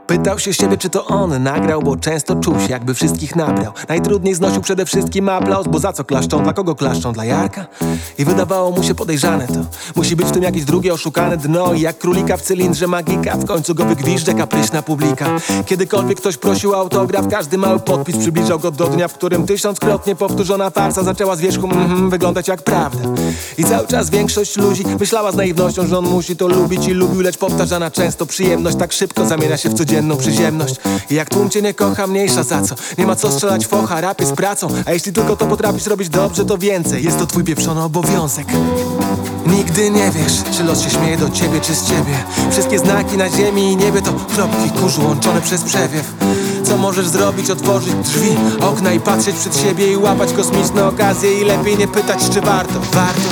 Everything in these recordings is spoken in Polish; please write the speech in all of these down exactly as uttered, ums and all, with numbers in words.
Pytał się siebie, czy to on nagrał, bo często czuł się, jakby wszystkich nabrał. Najtrudniej znosił przede wszystkim aplauz, bo za co klaszczą? Dla kogo klaszczą? Dla Jarka? I wydawało mu się podejrzane to. Musi być w tym jakieś drugie oszukane dno. I jak królika w cylindrze magika, w końcu go wygwiżdżę kapryśna publika. Kiedykolwiek ktoś prosił o autograf, każdy mały podpis przybliżał go do dnia, w którym tysiąckrotnie powtórzona farsa zaczęła z wierzchu mm, wyglądać jak prawda. I cały czas większość ludzi myślała z naiwnością, że on musi to lubić i lubił, lecz powtarzana często przyjemność tak szybko zamienia się w codzienną przyziemność. I jak tłum cię nie kocha, mniejsza za co. Nie ma co strzelać focha, rap jest pracą. A jeśli tylko to potrafisz robić dobrze, to więcej. Jest to twój pieprzony obowiązek. Nigdy nie wiesz, czy los się śmieje do ciebie, czy z ciebie. Wszystkie znaki na ziemi i niebie to kropki kurzu łączone przez przewiew. Co możesz zrobić? Otworzyć drzwi, okna i patrzeć przed siebie i łapać kosmiczne okazje. I lepiej nie pytać, czy warto. Warto.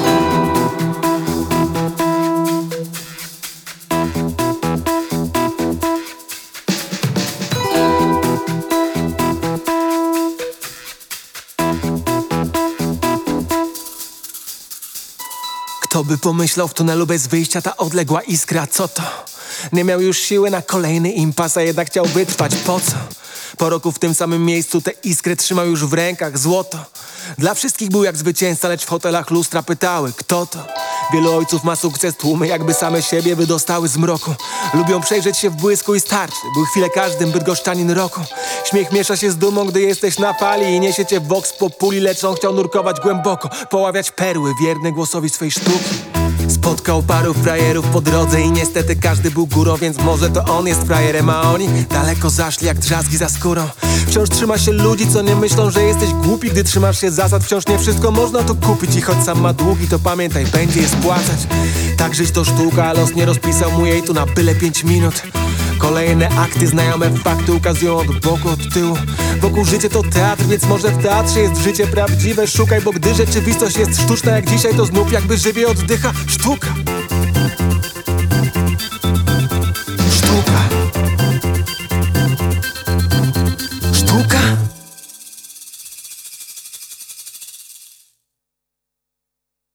Kto by pomyślał, w tunelu bez wyjścia ta odległa iskra, co to? Nie miał już siły na kolejny impas, a jednak chciał wytrwać, po co? Po roku w tym samym miejscu tę iskrę trzymał już w rękach, złoto. Dla wszystkich był jak zwycięzca, lecz w hotelach lustra pytały, kto to? Wielu ojców ma sukces, tłumy jakby same siebie wydostały z mroku. Lubią przejrzeć się w błysku i starczy, był chwilę każdym bydgoszczanin roku. Śmiech miesza się z dumą, gdy jesteś na fali i niesie cię vox populi, lecz on chciał nurkować głęboko, poławiać perły wierne głosowi swej sztuki. Spotkał paru frajerów po drodze i niestety każdy był górą, więc może to on jest frajerem, a oni daleko zaszli jak drzazgi za skórą. Wciąż trzyma się ludzi, co nie myślą, że jesteś głupi, gdy trzymasz się zasad. Wciąż nie wszystko można to kupić i choć sam ma długi, to pamiętaj, będzie je spłacać. Tak żyć to sztuka, a los nie rozpisał mu jej tu na byle pięć minut. Kolejne akty, znajome fakty ukazują od boku, od tyłu. Wokół życie to teatr, więc może w teatrze jest życie prawdziwe. Szukaj, bo gdy rzeczywistość jest sztuczna jak dzisiaj, to znów jakby żywie oddycha sztuka.